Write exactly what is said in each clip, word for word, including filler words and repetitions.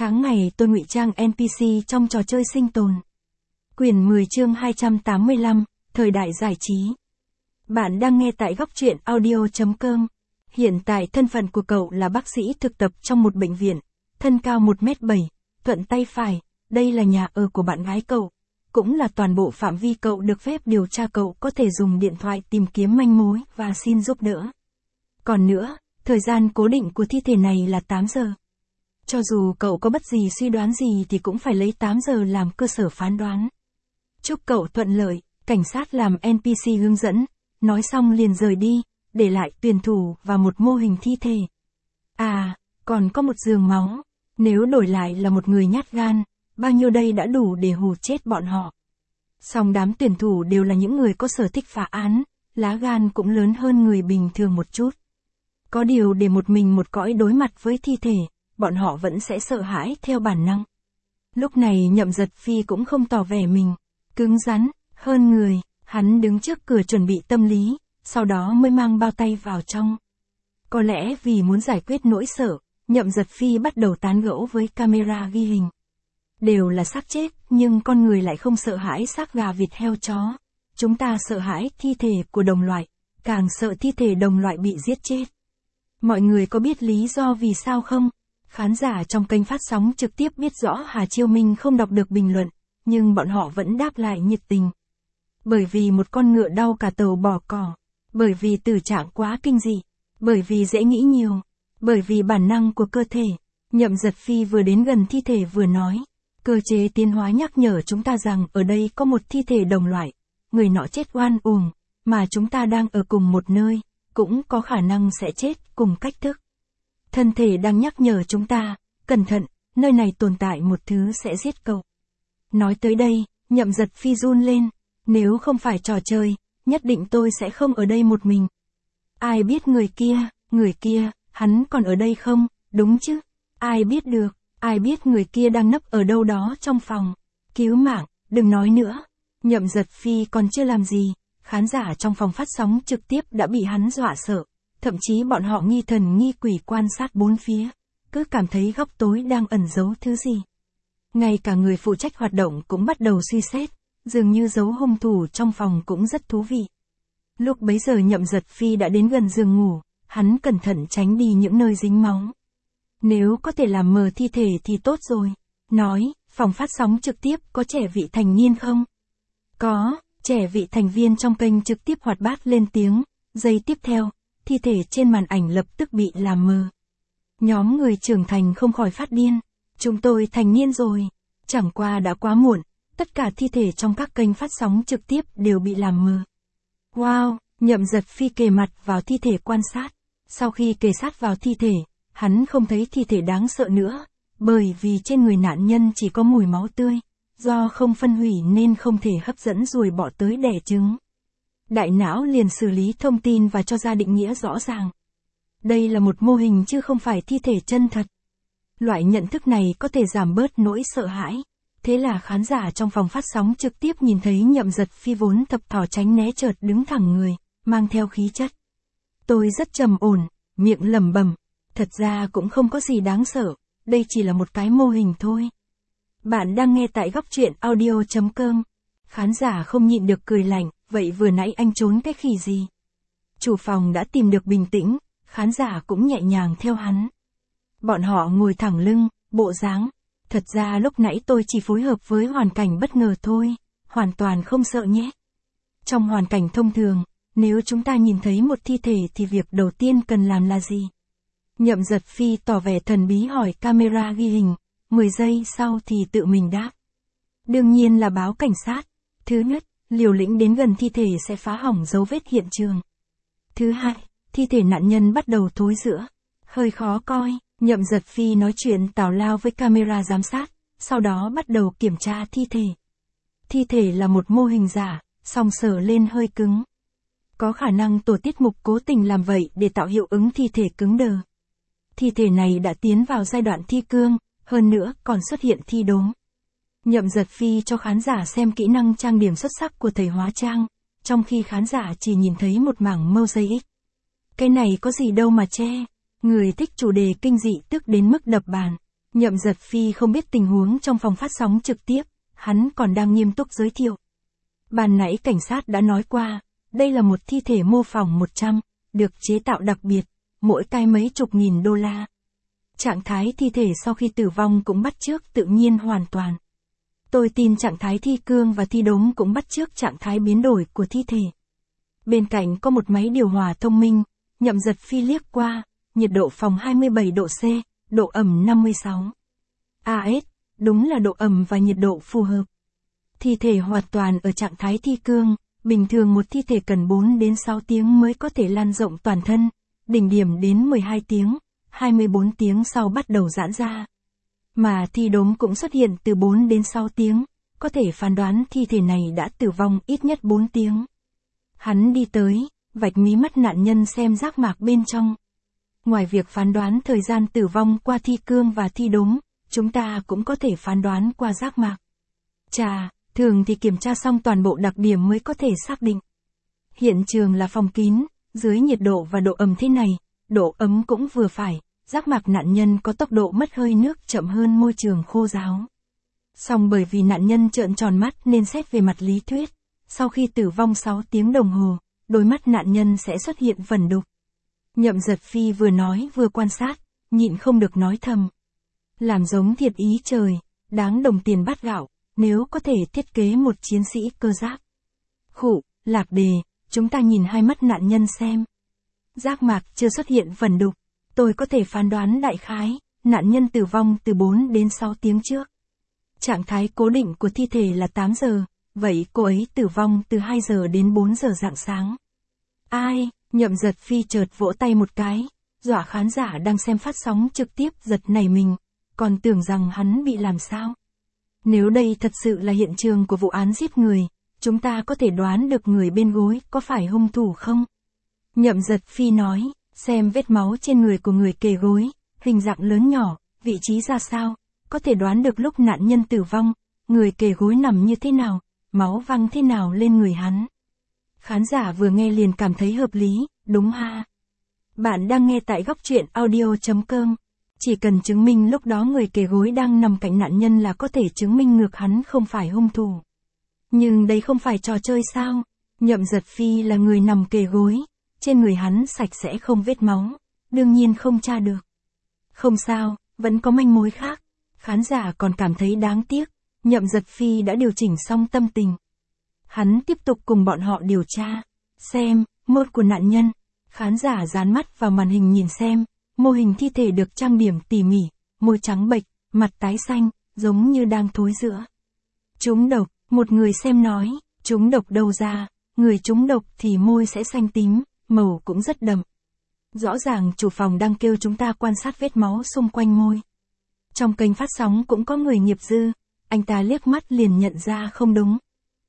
Tháng ngày tôi ngụy trang en pê xê trong trò chơi sinh tồn. Quyển mười chương hai trăm tám mươi lăm, thời đại giải trí. Bạn đang nghe tại góc truyện audio chấm com. Hiện tại thân phận của cậu là bác sĩ thực tập trong một bệnh viện, thân cao một mét bảy, thuận tay phải, đây là nhà ở của bạn gái cậu. Cũng là toàn bộ phạm vi cậu được phép điều tra, cậu có thể dùng điện thoại tìm kiếm manh mối và xin giúp đỡ. Còn nữa, thời gian cố định của thi thể này là tám giờ. Cho dù cậu có bất gì suy đoán gì thì cũng phải lấy tám giờ làm cơ sở phán đoán. Chúc cậu thuận lợi, cảnh sát làm en pê xê hướng dẫn, nói xong liền rời đi, để lại tuyển thủ và một mô hình thi thể. À, còn có một giường máu, nếu đổi lại là một người nhát gan, bao nhiêu đây đã đủ để hù chết bọn họ. Song đám tuyển thủ đều là những người có sở thích phá án, lá gan cũng lớn hơn người bình thường một chút. Có điều để một mình một cõi đối mặt với thi thể, bọn họ vẫn sẽ sợ hãi theo bản năng. Lúc này Nhậm Giật Phi cũng không tỏ vẻ mình cứng rắn hơn người, hắn đứng trước cửa chuẩn bị tâm lý, sau đó mới mang bao tay vào trong. Có lẽ vì muốn giải quyết nỗi sợ, Nhậm Giật Phi bắt đầu tán gẫu với camera ghi hình. Đều là xác chết, nhưng con người lại không sợ hãi xác gà vịt heo chó. Chúng ta sợ hãi thi thể của đồng loại, càng sợ thi thể đồng loại bị giết chết. Mọi người có biết lý do vì sao không? Khán giả trong kênh phát sóng trực tiếp biết rõ Hà Chiêu Minh không đọc được bình luận, nhưng bọn họ vẫn đáp lại nhiệt tình. Bởi vì một con ngựa đau cả tàu bỏ cỏ. Bởi vì tử trạng quá kinh dị. Bởi vì dễ nghĩ nhiều. Bởi vì bản năng của cơ thể. Nhậm Giật Phi vừa đến gần thi thể vừa nói. Cơ chế tiến hóa nhắc nhở chúng ta rằng ở đây có một thi thể đồng loại. Người nọ chết oan uổng, mà chúng ta đang ở cùng một nơi, cũng có khả năng sẽ chết cùng cách thức. Thân thể đang nhắc nhở chúng ta, cẩn thận, nơi này tồn tại một thứ sẽ giết cậu. Nói tới đây, Nhậm Giật Phi run lên, nếu không phải trò chơi, nhất định tôi sẽ không ở đây một mình. Ai biết người kia, người kia, hắn còn ở đây không, đúng chứ? Ai biết được, ai biết người kia đang nấp ở đâu đó trong phòng. Cứu mạng, đừng nói nữa. Nhậm Giật Phi còn chưa làm gì, khán giả trong phòng phát sóng trực tiếp đã bị hắn dọa sợ. Thậm chí bọn họ nghi thần nghi quỷ quan sát bốn phía, cứ cảm thấy góc tối đang ẩn giấu thứ gì. Ngay cả người phụ trách hoạt động cũng bắt đầu suy xét, dường như giấu hung thủ trong phòng cũng rất thú vị. Lúc bấy giờ Nhậm Giật Phi đã đến gần giường ngủ, hắn cẩn thận tránh đi những nơi dính máu. Nếu có thể làm mờ thi thể thì tốt rồi. Nói, phòng phát sóng trực tiếp có trẻ vị thành niên không? Có, trẻ vị thành viên trong kênh trực tiếp hoạt bát lên tiếng, giây tiếp theo. Thi thể trên màn ảnh lập tức bị làm mờ. Nhóm người trưởng thành không khỏi phát điên. Chúng tôi thành niên rồi. Chẳng qua đã quá muộn. Tất cả thi thể trong các kênh phát sóng trực tiếp đều bị làm mờ. Wow, Nhậm Giật Phi kề mặt vào thi thể quan sát. Sau khi kề sát vào thi thể, hắn không thấy thi thể đáng sợ nữa. Bởi vì trên người nạn nhân chỉ có mùi máu tươi. Do không phân hủy nên không thể hấp dẫn ruồi bọ tới đẻ trứng. Đại não liền xử lý thông tin và cho ra định nghĩa rõ ràng. Đây là một mô hình chứ không phải thi thể chân thật. Loại nhận thức này có thể giảm bớt nỗi sợ hãi. Thế là khán giả trong phòng phát sóng trực tiếp nhìn thấy Nhậm Giật Phi vốn thập thò tránh né chợt đứng thẳng người, mang theo khí chất. Tôi rất trầm ổn, miệng lẩm bẩm, thật ra cũng không có gì đáng sợ, đây chỉ là một cái mô hình thôi. Bạn đang nghe tại góc truyện audio chấm com. Khán giả không nhịn được cười lạnh, vậy vừa nãy anh trốn cái khỉ gì? Chủ phòng đã tìm được bình tĩnh, khán giả cũng nhẹ nhàng theo hắn. Bọn họ ngồi thẳng lưng, bộ dáng. Thật ra lúc nãy tôi chỉ phối hợp với hoàn cảnh bất ngờ thôi, hoàn toàn không sợ nhé. Trong hoàn cảnh thông thường, nếu chúng ta nhìn thấy một thi thể thì việc đầu tiên cần làm là gì? Nhậm Giật Phi tỏ vẻ thần bí hỏi camera ghi hình, mười giây sau thì tự mình đáp. Đương nhiên là báo cảnh sát. Thứ nhất, liều lĩnh đến gần thi thể sẽ phá hỏng dấu vết hiện trường. Thứ hai, thi thể nạn nhân bắt đầu thối rữa. Hơi khó coi, Nhậm Giật Phi nói chuyện tào lao với camera giám sát, sau đó bắt đầu kiểm tra thi thể. Thi thể là một mô hình giả, song sờ lên hơi cứng. Có khả năng tổ tiết mục cố tình làm vậy để tạo hiệu ứng thi thể cứng đờ. Thi thể này đã tiến vào giai đoạn thi cương, hơn nữa còn xuất hiện thi đốm. Nhậm Giật Phi cho khán giả xem kỹ năng trang điểm xuất sắc của thầy hóa trang, trong khi khán giả chỉ nhìn thấy một mảng mosaic. Cái này có gì đâu mà che, người thích chủ đề kinh dị tức đến mức đập bàn. Nhậm Giật Phi không biết tình huống trong phòng phát sóng trực tiếp, hắn còn đang nghiêm túc giới thiệu. Ban nãy cảnh sát đã nói qua, đây là một thi thể mô phỏng một trăm, được chế tạo đặc biệt, mỗi cái mấy chục nghìn đô la. Trạng thái thi thể sau khi tử vong cũng bắt chước tự nhiên hoàn toàn. Tôi tin trạng thái thi cương và thi đốm cũng bắt chước trạng thái biến đổi của thi thể. Bên cạnh có một máy điều hòa thông minh, Nhậm Giật Phi liếc qua, nhiệt độ phòng hai mươi bảy độ C, độ ẩm năm mươi sáu. a ét, đúng là độ ẩm và nhiệt độ phù hợp. Thi thể hoàn toàn ở trạng thái thi cương, bình thường một thi thể cần bốn đến sáu tiếng mới có thể lan rộng toàn thân, đỉnh điểm đến mười hai tiếng, hai mươi bốn tiếng sau bắt đầu giãn ra. Mà thi đốm cũng xuất hiện từ bốn đến sáu tiếng, có thể phán đoán thi thể này đã tử vong ít nhất bốn tiếng. Hắn đi tới, vạch mí mắt nạn nhân xem giác mạc bên trong. Ngoài việc phán đoán thời gian tử vong qua thi cương và thi đốm, chúng ta cũng có thể phán đoán qua giác mạc. Chà, thường thì kiểm tra xong toàn bộ đặc điểm mới có thể xác định. Hiện trường là phòng kín, dưới nhiệt độ và độ ẩm thế này, độ ấm cũng vừa phải, giác mạc nạn nhân có tốc độ mất hơi nước chậm hơn môi trường khô ráo. Song bởi vì nạn nhân trợn tròn mắt nên xét về mặt lý thuyết, sau khi tử vong sáu tiếng đồng hồ, đôi mắt nạn nhân sẽ xuất hiện vẩn đục. Nhậm Giật Phi vừa nói vừa quan sát, nhịn không được nói thầm. Làm giống thiệt ý trời, đáng đồng tiền bát gạo, nếu có thể thiết kế một chiến sĩ cơ giáp. Khụ, Lạc Đề, chúng ta nhìn hai mắt nạn nhân xem. Giác mạc chưa xuất hiện vẩn đục, tôi có thể phán đoán đại khái, nạn nhân tử vong từ bốn đến sáu tiếng trước. Trạng thái cố định của thi thể là tám giờ, vậy cô ấy tử vong từ hai giờ đến bốn giờ rạng sáng. Ai, Nhậm Giật Phi chợt vỗ tay một cái, dọa khán giả đang xem phát sóng trực tiếp giật nảy mình, còn tưởng rằng hắn bị làm sao. Nếu đây thật sự là hiện trường của vụ án giết người, chúng ta có thể đoán được người bên gối có phải hung thủ không? Nhậm Giật Phi nói, xem vết máu trên người của người kề gối, hình dạng lớn nhỏ, vị trí ra sao, có thể đoán được lúc nạn nhân tử vong, người kề gối nằm như thế nào, máu văng thế nào lên người hắn. Khán giả vừa nghe liền cảm thấy hợp lý, đúng ha. Bạn đang nghe tại góc truyện audio chấm com. Chỉ cần chứng minh lúc đó người kề gối đang nằm cạnh nạn nhân là có thể chứng minh ngược hắn không phải hung thủ. Nhưng đây không phải trò chơi sao? Nhậm Giật Phi là người nằm kề gối, trên người hắn sạch sẽ không vết máu, đương nhiên không tra được. Không sao, vẫn có manh mối khác. Khán giả còn cảm thấy đáng tiếc, Nhậm Giật Phi đã điều chỉnh xong tâm tình. Hắn tiếp tục cùng bọn họ điều tra, xem, mốt của nạn nhân. Khán giả dán mắt vào màn hình nhìn xem, mô hình thi thể được trang điểm tỉ mỉ, môi trắng bệch, mặt tái xanh, giống như đang thối rữa. Trúng độc, một người xem nói, trúng độc đâu ra, người trúng độc thì môi sẽ xanh tím, màu cũng rất đậm. Rõ ràng chủ phòng đang kêu chúng ta quan sát vết máu xung quanh môi. Trong kênh phát sóng cũng có người nghiệp dư, anh ta liếc mắt liền nhận ra không đúng.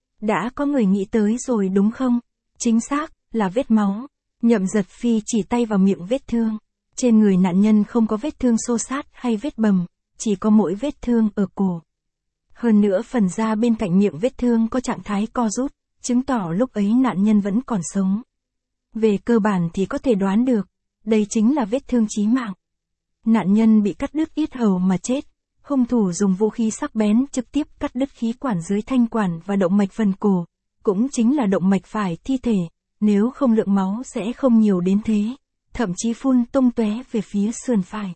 Đã có người nghĩ tới rồi đúng không? Chính xác, là vết máu. Nhậm Giật Phi chỉ tay vào miệng vết thương. Trên người nạn nhân không có vết thương xô xát hay vết bầm, chỉ có mỗi vết thương ở cổ. Hơn nữa phần da bên cạnh miệng vết thương có trạng thái co rút, chứng tỏ lúc ấy nạn nhân vẫn còn sống. Về cơ bản thì có thể đoán được, đây chính là vết thương chí mạng. Nạn nhân bị cắt đứt yết hầu mà chết, hung thủ dùng vũ khí sắc bén trực tiếp cắt đứt khí quản dưới thanh quản và động mạch phần cổ, cũng chính là động mạch phải thi thể, nếu không lượng máu sẽ không nhiều đến thế, thậm chí phun tung tóe về phía sườn phải.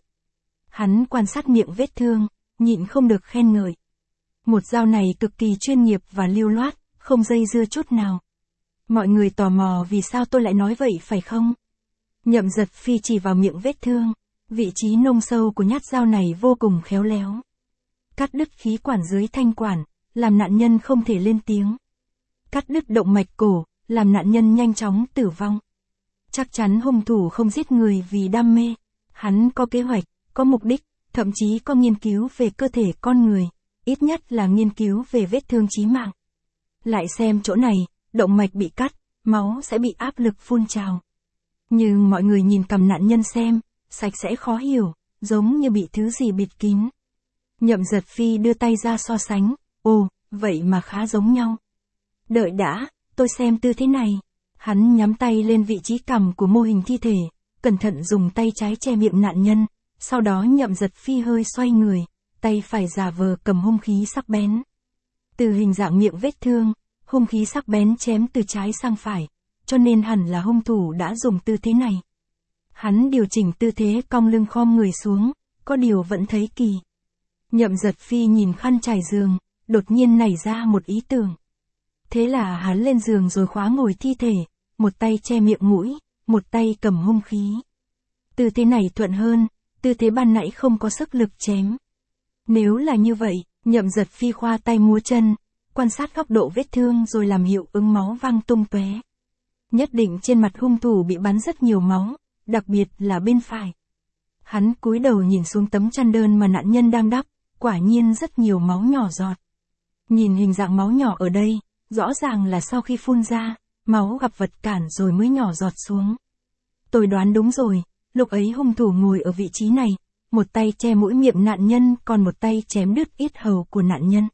Hắn quan sát miệng vết thương, nhịn không được khen ngợi. Một dao này cực kỳ chuyên nghiệp và lưu loát, không dây dưa chút nào. Mọi người tò mò vì sao tôi lại nói vậy phải không? Nhậm Giật Phi chỉ vào miệng vết thương, vị trí nông sâu của nhát dao này vô cùng khéo léo. Cắt đứt khí quản dưới thanh quản, làm nạn nhân không thể lên tiếng. Cắt đứt động mạch cổ, làm nạn nhân nhanh chóng tử vong. Chắc chắn hung thủ không giết người vì đam mê. Hắn có kế hoạch, có mục đích, thậm chí có nghiên cứu về cơ thể con người, ít nhất là nghiên cứu về vết thương chí mạng. Lại xem chỗ này, động mạch bị cắt, máu sẽ bị áp lực phun trào. Nhưng mọi người nhìn cằm nạn nhân xem, sạch sẽ khó hiểu, giống như bị thứ gì bịt kín. Nhậm Giật Phi đưa tay ra so sánh, ồ, vậy mà khá giống nhau. Đợi đã, tôi xem tư thế này. Hắn nhắm tay lên vị trí cằm của mô hình thi thể, cẩn thận dùng tay trái che miệng nạn nhân, Sau đó Nhậm Giật Phi hơi xoay người, tay phải giả vờ cầm hung khí sắc bén. Từ hình dạng miệng vết thương, hung khí sắc bén chém từ trái sang phải, cho nên hẳn là hung thủ đã dùng tư thế này. Hắn điều chỉnh tư thế cong lưng khom người xuống, có điều vẫn thấy kỳ. Nhậm Giật Phi nhìn khăn trải giường, đột nhiên nảy ra một ý tưởng. Thế là hắn lên giường rồi khóa ngồi thi thể, một tay che miệng mũi, một tay cầm hung khí. Tư thế này thuận hơn, tư thế ban nãy không có sức lực chém. Nếu là như vậy, Nhậm Giật Phi khoa tay múa chân, quan sát góc độ vết thương rồi làm hiệu ứng máu văng tung tóe. Nhất định trên mặt hung thủ bị bắn rất nhiều máu, đặc biệt là bên phải. Hắn cúi đầu nhìn xuống tấm chăn đơn mà nạn nhân đang đắp, quả nhiên rất nhiều máu nhỏ giọt. Nhìn hình dạng máu nhỏ ở đây, rõ ràng là sau khi phun ra, máu gặp vật cản rồi mới nhỏ giọt xuống. Tôi đoán đúng rồi, lúc ấy hung thủ ngồi ở vị trí này, một tay che mũi miệng nạn nhân còn một tay chém đứt yết hầu của nạn nhân.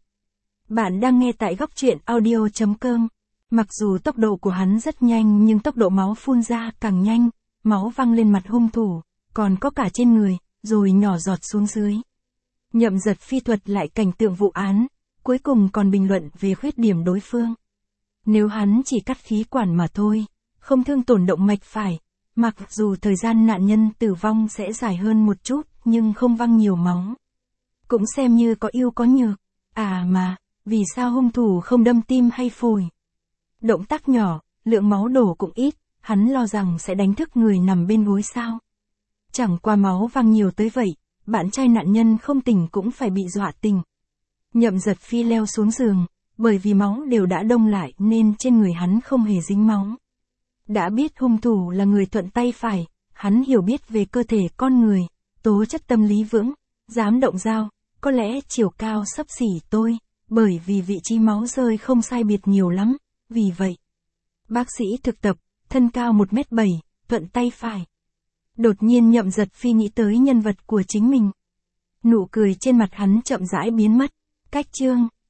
Bạn đang nghe tại góc truyện audio chấm com. Mặc dù tốc độ của hắn rất nhanh nhưng tốc độ máu phun ra càng nhanh, máu văng lên mặt hung thủ, còn có cả trên người, rồi nhỏ giọt xuống dưới. Nhậm Giật Phi thuật lại cảnh tượng vụ án, cuối cùng còn bình luận về khuyết điểm đối phương. Nếu hắn chỉ cắt khí quản mà thôi, không thương tổn động mạch phải, mặc dù thời gian nạn nhân tử vong sẽ dài hơn một chút, nhưng không văng nhiều máu. Cũng xem như có ưu có nhược. À mà, vì sao hung thủ không đâm tim hay phổi? Động tác nhỏ, lượng máu đổ cũng ít, hắn lo rằng sẽ đánh thức người nằm bên gối sao. Chẳng qua máu văng nhiều tới vậy, bạn trai nạn nhân không tỉnh cũng phải bị dọa tỉnh. Nhậm Giật Phi leo xuống giường, bởi vì máu đều đã đông lại nên trên người hắn không hề dính máu. Đã biết hung thủ là người thuận tay phải, hắn hiểu biết về cơ thể con người, tố chất tâm lý vững, dám động dao, có lẽ chiều cao xấp xỉ tôi, bởi vì vị trí máu rơi không sai biệt nhiều lắm, vì vậy. Bác sĩ thực tập, thân cao một mét bảy, thuận tay phải. Đột nhiên Nhậm Giật Phi nghĩ tới nhân vật của chính mình. Nụ cười trên mặt hắn chậm rãi biến mất. Cách chương